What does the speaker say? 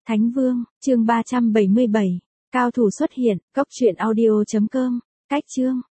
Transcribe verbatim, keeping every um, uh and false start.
Thánh Vương, chương ba trăm bảy mươi bảy. Cao thủ xuất hiện, cốc truyện audio chấm com. Cách chương.